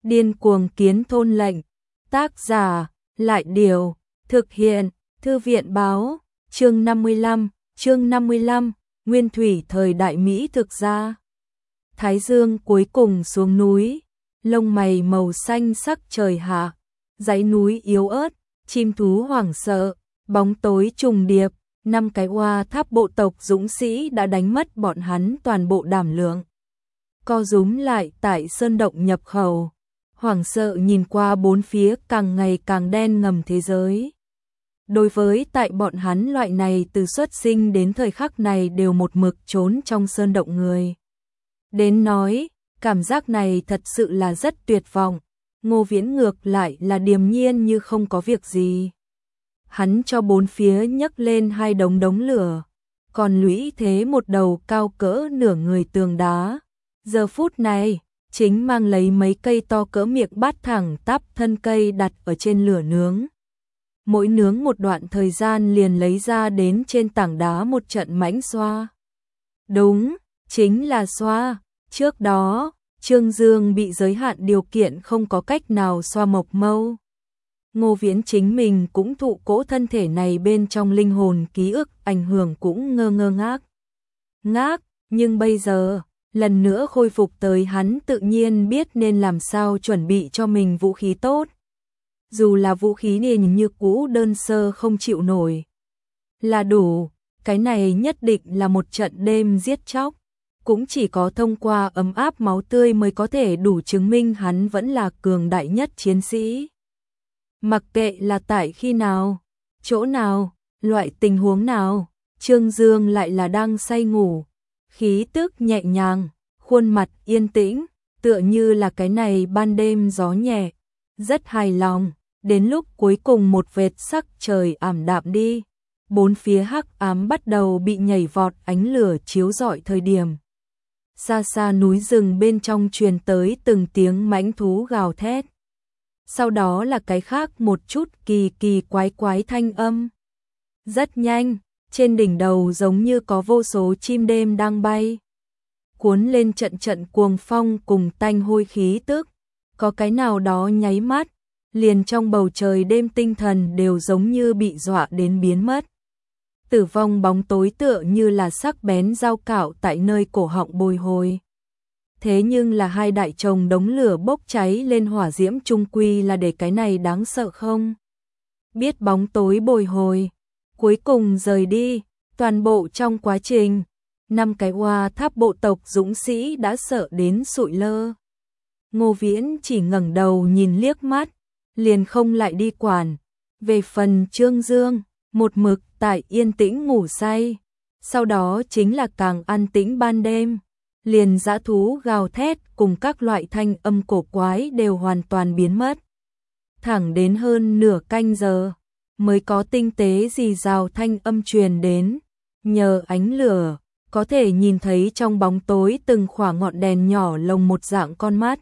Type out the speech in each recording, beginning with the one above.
Điên cuồng kiến thôn lệnh. Tác giả, Lại Điều. Thực hiện, Thư viện Báo. Chương 55, Nguyên thủy thời đại Mỹ thực ra. Thái dương cuối cùng xuống núi, lông mày màu xanh sắc trời hạ, dãy núi yếu ớt, chim thú hoảng sợ, bóng tối trùng điệp, 5 cái Hoa Tháp bộ tộc dũng sĩ đã đánh mất bọn hắn toàn bộ đảm lượng. Co rúm lại tại sơn động nhập khẩu, hoảng sợ nhìn qua bốn phía càng ngày càng đen ngầm thế giới. Đối với tại bọn hắn loại này từ xuất sinh đến thời khắc này đều một mực trốn trong sơn động người. Đến nói, cảm giác này thật sự là rất tuyệt vọng, Ngô Viễn ngược lại là điềm nhiên như không có việc gì. Hắn cho bốn phía nhấc lên 2 đống lửa, còn lũy thế một đầu cao cỡ nửa người tường đá. Giờ phút này, chính mang lấy mấy cây to cỡ miệng bát thẳng tắp thân cây đặt ở trên lửa nướng. Mỗi nướng một đoạn thời gian liền lấy ra đến trên tảng đá một trận mãnh xoa. Đúng, chính là xoa. Trước đó, Trương Dương bị giới hạn điều kiện không có cách nào xoa mộc mâu. Ngô Viễn chính mình cũng thụ cỗ thân thể này bên trong linh hồn ký ức ảnh hưởng cũng ngơ ngác. Nhưng bây giờ, lần nữa khôi phục tới hắn tự nhiên biết nên làm sao chuẩn bị cho mình vũ khí tốt. Dù là vũ khí nhìn như cũ đơn sơ không chịu nổi là đủ, cái này nhất định là một trận đêm giết chóc. Cũng chỉ có thông qua ấm áp máu tươi mới có thể đủ chứng minh hắn vẫn là cường đại nhất chiến sĩ. Mặc kệ là tại khi nào, chỗ nào, loại tình huống nào, Trương Dương lại là đang say ngủ, khí tức nhẹ nhàng, khuôn mặt yên tĩnh, tựa như là cái này ban đêm gió nhẹ, rất hài lòng. Đến lúc cuối cùng một vệt sắc trời ảm đạm đi, bốn phía hắc ám bắt đầu bị nhảy vọt ánh lửa chiếu rọi thời điểm. Xa xa núi rừng bên trong truyền tới từng tiếng mãnh thú gào thét. Sau đó là cái khác một chút kỳ quái thanh âm. Rất nhanh, trên đỉnh đầu giống như có vô số chim đêm đang bay. Cuốn lên trận cuồng phong cùng tanh hôi khí tức. Có cái nào đó nháy mắt, liền trong bầu trời đêm tinh thần đều giống như bị dọa đến biến mất. Tử vong bóng tối tựa như là sắc bén dao cạo tại nơi cổ họng bồi hồi. Thế nhưng là 2 đại chồng đống lửa bốc cháy lên hỏa diễm trung quy là để cái này đáng sợ không? Biết bóng tối bồi hồi, cuối cùng rời đi, toàn bộ trong quá trình, 5 cái Hoa Tháp bộ tộc dũng sĩ đã sợ đến sụi lơ. Ngô Viễn chỉ ngẩng đầu nhìn liếc mắt, liền không lại đi quản. Về phần Trương Dương, một mực tại yên tĩnh ngủ say, sau đó chính là càng an tĩnh ban đêm, liền dã thú gào thét cùng các loại thanh âm cổ quái đều hoàn toàn biến mất. Thẳng đến hơn nửa canh giờ, mới có tinh tế rì rào thanh âm truyền đến, nhờ ánh lửa, có thể nhìn thấy trong bóng tối từng khỏa ngọn đèn nhỏ lồng một dạng con mắt.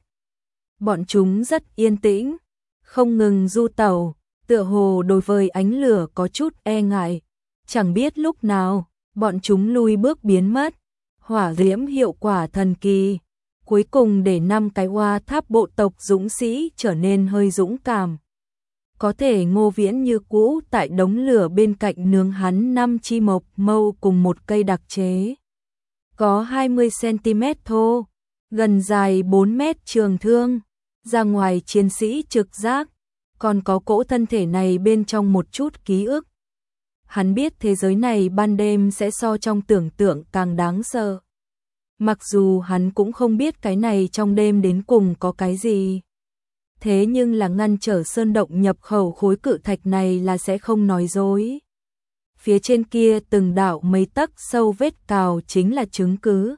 Bọn chúng rất yên tĩnh, không ngừng du tẩu, tựa hồ đối với ánh lửa có chút e ngại, chẳng biết lúc nào, bọn chúng lui bước biến mất, hỏa diễm hiệu quả thần kỳ, cuối cùng để 5 cái Hoa Tháp bộ tộc dũng sĩ trở nên hơi dũng cảm. Có thể Ngô Viễn như cũ tại đống lửa bên cạnh nướng hắn 5 chi mộc mâu cùng một cây đặc chế. Có 20 cm thô, gần dài 4 mét trường thương, ra ngoài chiến sĩ trực giác. Còn có cỗ thân thể này bên trong một chút ký ức. Hắn biết thế giới này ban đêm sẽ so trong tưởng tượng càng đáng sợ. Mặc dù hắn cũng không biết cái này trong đêm đến cùng có cái gì. Thế nhưng là ngăn trở sơn động nhập khẩu khối cự thạch này là sẽ không nói dối. Phía trên kia từng đạo mấy tấc sâu vết cào chính là chứng cứ.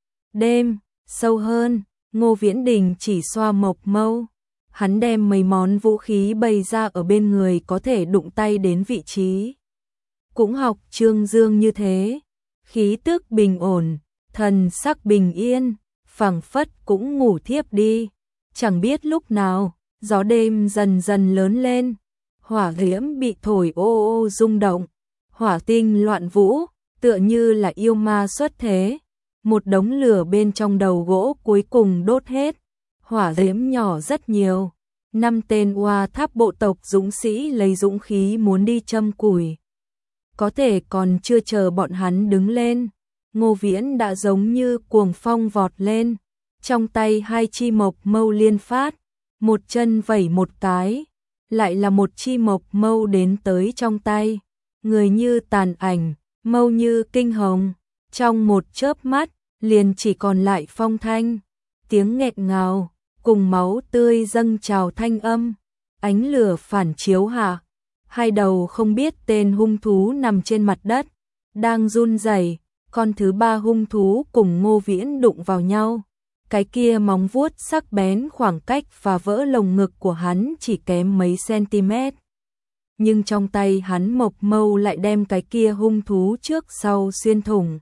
Đêm, sâu hơn, Ngô Viễn Đình chỉ xoa mộc mâu. Hắn đem mấy món vũ khí bày ra ở bên người có thể đụng tay đến vị trí. Cũng học Trương Dương như thế, khí tức bình ổn, thần sắc bình yên, phảng phất cũng ngủ thiếp đi. Chẳng biết lúc nào, gió đêm dần dần lớn lên, hỏa diễm bị thổi ô ô rung động, hỏa tinh loạn vũ, tựa như là yêu ma xuất thế. Một đống lửa bên trong đầu gỗ cuối cùng đốt hết. hỏa diễm nhỏ rất nhiều. 5 tên oa tháp bộ tộc dũng sĩ lấy dũng khí muốn đi châm củi. Có thể còn chưa chờ bọn hắn đứng lên, Ngô Viễn đã giống như cuồng phong vọt lên, trong tay 2 chi mộc mâu liên phát, một chân vẩy một cái, lại là một chi mộc mâu đến tới trong tay, người như tàn ảnh, mâu như kinh hồng, trong một chớp mắt, liền chỉ còn lại phong thanh, tiếng nghẹt ngào, cùng máu tươi dâng trào thanh âm, ánh lửa phản chiếu hạ, 2 đầu không biết tên hung thú nằm trên mặt đất, đang run rẩy, con thứ 3 hung thú cùng Ngô Viễn đụng vào nhau. Cái kia móng vuốt sắc bén khoảng cách phá vỡ lồng ngực của hắn chỉ kém mấy cm. Nhưng trong tay hắn mộc mâu lại đem cái kia hung thú trước sau xuyên thủng.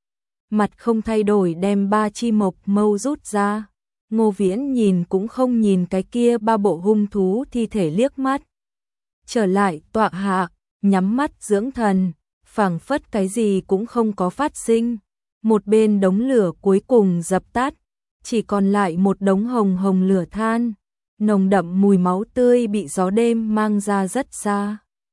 Mặt không thay đổi đem 3 chi mộc mâu rút ra. Ngô Viễn nhìn cũng không nhìn cái kia 3 bộ hung thú thi thể liếc mắt. Trở lại tọa hạ, nhắm mắt dưỡng thần, phảng phất cái gì cũng không có phát sinh. Một bên đống lửa cuối cùng dập tắt, chỉ còn lại một đống hồng hồng lửa than, nồng đậm mùi máu tươi bị gió đêm mang ra rất xa.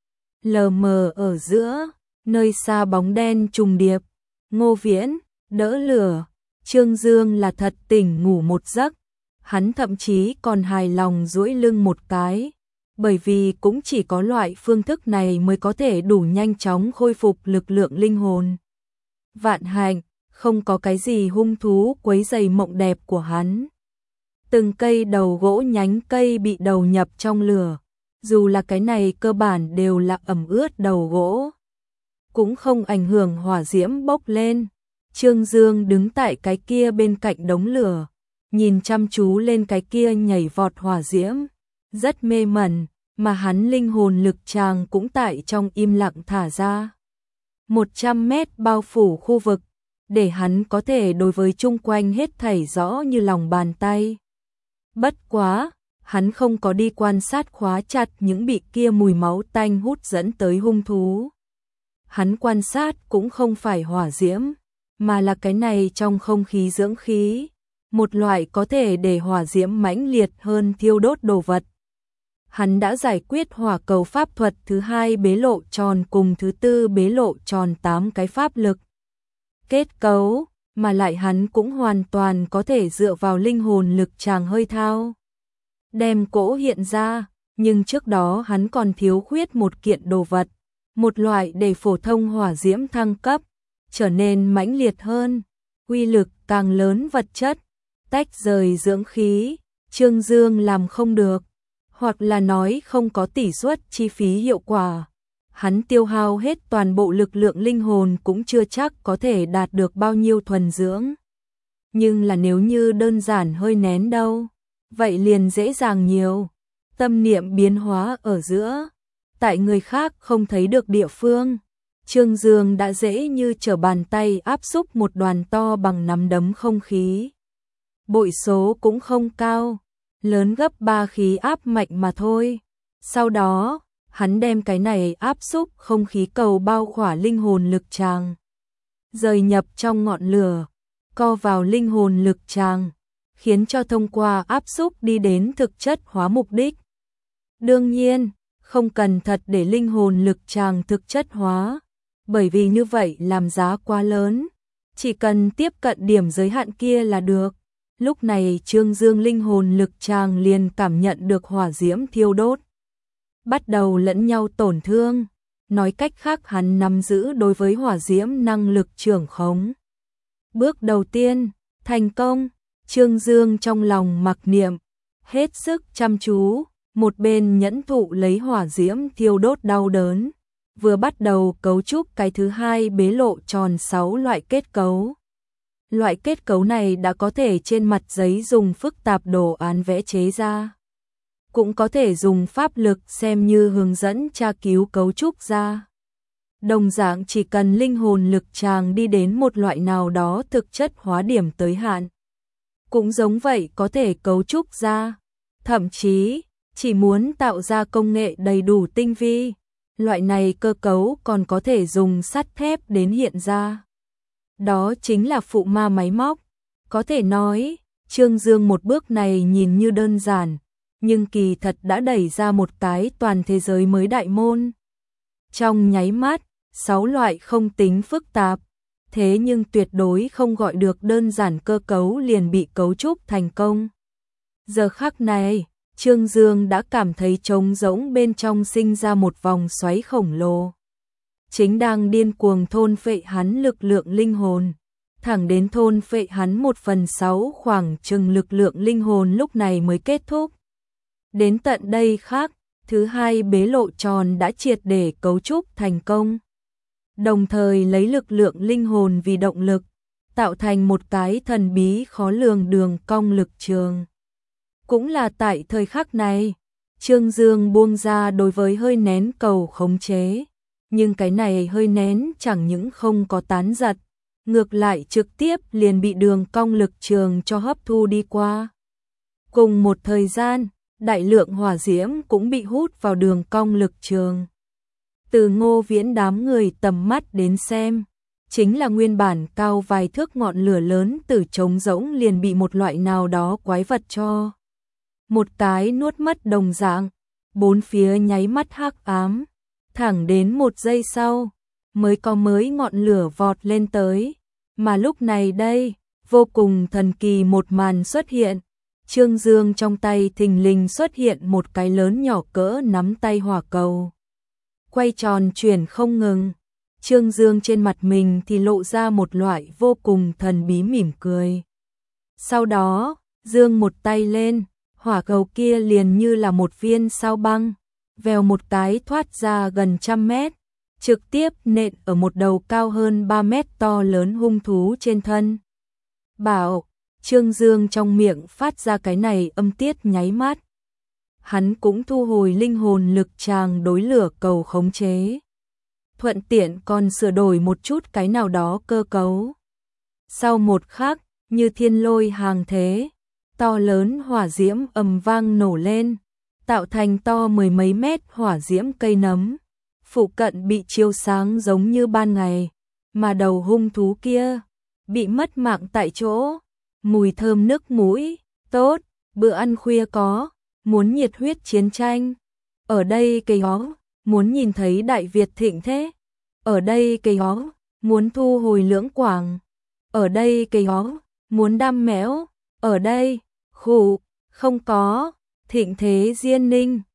Lờ mờ ở giữa, nơi xa bóng đen trùng điệp, Ngô Viễn đỡ lửa, Trương Dương là thật tỉnh ngủ một giấc, hắn thậm chí còn hài lòng duỗi lưng một cái, bởi vì cũng chỉ có loại phương thức này mới có thể đủ nhanh chóng khôi phục lực lượng linh hồn. Vạn hạnh, không có cái gì hung thú quấy rầy mộng đẹp của hắn. Từng cây đầu gỗ nhánh cây bị đầu nhập trong lửa, dù là cái này cơ bản đều là ẩm ướt đầu gỗ, cũng không ảnh hưởng hỏa diễm bốc lên. Trương Dương đứng tại cái kia bên cạnh đống lửa, nhìn chăm chú lên cái kia nhảy vọt hỏa diễm, rất mê mẩn, mà hắn linh hồn lực tràng cũng tại trong im lặng thả ra. 100 mét bao phủ khu vực, để hắn có thể đối với chung quanh hết thảy rõ như lòng bàn tay. Bất quá, hắn không có đi quan sát khóa chặt những bị kia mùi máu tanh hút dẫn tới hung thú. Hắn quan sát cũng không phải hỏa diễm, mà là cái này trong không khí dưỡng khí, một loại có thể để hỏa diễm mãnh liệt hơn thiêu đốt đồ vật. Hắn đã giải quyết hỏa cầu pháp thuật thứ 2 bế lộ tròn cùng thứ 4 bế lộ tròn 8 cái pháp lực kết cấu, mà lại hắn cũng hoàn toàn có thể dựa vào linh hồn lực tràng hơi thao đem cỗ hiện ra, nhưng trước đó hắn còn thiếu khuyết một kiện đồ vật, một loại để phổ thông hỏa diễm thăng cấp, trở nên mãnh liệt hơn, uy lực càng lớn vật chất, tách rời dưỡng khí, Trương Dương làm không được, hoặc là nói không có tỷ suất chi phí hiệu quả. Hắn tiêu hao hết toàn bộ lực lượng linh hồn cũng chưa chắc có thể đạt được bao nhiêu thuần dưỡng. Nhưng là nếu như đơn giản hơi nén đâu, vậy liền dễ dàng nhiều. Tâm niệm biến hóa ở giữa, tại người khác không thấy được địa phương, Trương Dương đã dễ như trở bàn tay áp xúc một đoàn to bằng nắm đấm không khí. Bội số cũng không cao, lớn gấp 3 khí áp mạnh mà thôi. Sau đó, hắn đem cái này áp xúc không khí cầu bao khỏa linh hồn lực tràng, rời nhập trong ngọn lửa, co vào linh hồn lực tràng, khiến cho thông qua áp xúc đi đến thực chất hóa mục đích. Đương nhiên, không cần thật để linh hồn lực tràng thực chất hóa, bởi vì như vậy làm giá quá lớn, chỉ cần tiếp cận điểm giới hạn kia là được. Lúc này Trương Dương linh hồn lực tràng liền cảm nhận được hỏa diễm thiêu đốt, bắt đầu lẫn nhau tổn thương, nói cách khác hắn nắm giữ đối với hỏa diễm năng lực trưởng khống. Bước đầu tiên, thành công, Trương Dương trong lòng mặc niệm, hết sức chăm chú, một bên nhẫn thụ lấy hỏa diễm thiêu đốt đau đớn, vừa bắt đầu cấu trúc cái thứ 2 bế lộ tròn 6 loại kết cấu. Loại kết cấu này đã có thể trên mặt giấy dùng phức tạp đồ án vẽ chế ra, cũng có thể dùng pháp lực xem như hướng dẫn tra cứu cấu trúc ra. Đồng dạng chỉ cần linh hồn lực tràng đi đến một loại nào đó thực chất hóa điểm tới hạn, cũng giống vậy có thể cấu trúc ra. Thậm chí, chỉ muốn tạo ra công nghệ đầy đủ tinh vi, loại này cơ cấu còn có thể dùng sắt thép đến hiện ra. Đó chính là phụ ma máy móc. Có thể nói, Trương Dương một bước này nhìn như đơn giản, nhưng kỳ thật đã đẩy ra một cái toàn thế giới mới đại môn. Trong nháy mắt, 6 loại không tính phức tạp, thế nhưng tuyệt đối không gọi được đơn giản cơ cấu liền bị cấu trúc thành công. Giờ khắc này, Trương Dương đã cảm thấy trống rỗng bên trong sinh ra một vòng xoáy khổng lồ. Chính đang điên cuồng thôn phệ hắn lực lượng linh hồn, thẳng đến thôn phệ hắn 1/6 khoảng chừng lực lượng linh hồn lúc này mới kết thúc. Đến tận đây khác, thứ hai bế lộ tròn đã triệt để cấu trúc thành công. Đồng thời lấy lực lượng linh hồn vì động lực, tạo thành một cái thần bí khó lường đường cong lực trường. Cũng là tại thời khắc này, Trương Dương buông ra đối với hơi nén cầu khống chế. Nhưng cái này hơi nén chẳng những không có tán giật, ngược lại trực tiếp liền bị đường cong lực trường cho hấp thu đi qua. Cùng một thời gian, đại lượng hỏa diễm cũng bị hút vào đường cong lực trường. Từ Ngô Viễn đám người tầm mắt đến xem, chính là nguyên bản cao vài thước ngọn lửa lớn từ trống rỗng liền bị một loại nào đó quái vật cho một cái nuốt mất đồng dạng, bốn phía nháy mắt hắc ám, thẳng đến 1 giây sau mới có ngọn lửa vọt lên tới, mà lúc này đây, vô cùng thần kỳ một màn xuất hiện. Trương Dương trong tay thình lình xuất hiện một cái lớn nhỏ cỡ nắm tay hỏa cầu, quay tròn chuyển không ngừng. Trương Dương trên mặt mình thì lộ ra một loại vô cùng thần bí mỉm cười. Sau đó, Dương một tay lên, hỏa cầu kia liền như là một viên sao băng, vèo một cái thoát ra gần 100 mét, trực tiếp nện ở một đầu cao hơn 3 mét to lớn hung thú trên thân. Bảo, Trương Dương trong miệng phát ra cái này âm tiết nháy mắt. Hắn cũng thu hồi linh hồn lực tràng đối lửa cầu khống chế. Thuận tiện còn sửa đổi một chút cái nào đó cơ cấu. Sau một khắc, như thiên lôi hàng thế, to lớn hỏa diễm ầm vang nổ lên, tạo thành to 10 mấy mét hỏa diễm cây nấm. Phụ cận bị chiếu sáng giống như ban ngày, mà đầu hung thú kia bị mất mạng tại chỗ. Mùi thơm nước mũi, tốt, bữa ăn khuya có, muốn nhiệt huyết chiến tranh. Ở đây cây hó, muốn nhìn thấy Đại Việt thịnh thế. Ở đây cây hó, muốn thu hồi lưỡng quảng. Ở đây cây hó, muốn đam mẽo. Ở đây, khủ, không có, thịnh thế diên ninh.